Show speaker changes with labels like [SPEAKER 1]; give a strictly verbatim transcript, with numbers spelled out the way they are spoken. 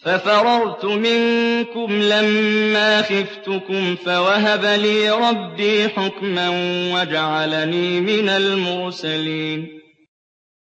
[SPEAKER 1] فَفَرَرْتُ مِنكُمْ لَمَّا خِفْتُكُمْ فَوَهَبَ لِي رَبِّي حُكْمًا وَجَعَلَنِي مِنَ الْمُرْسَلِينَ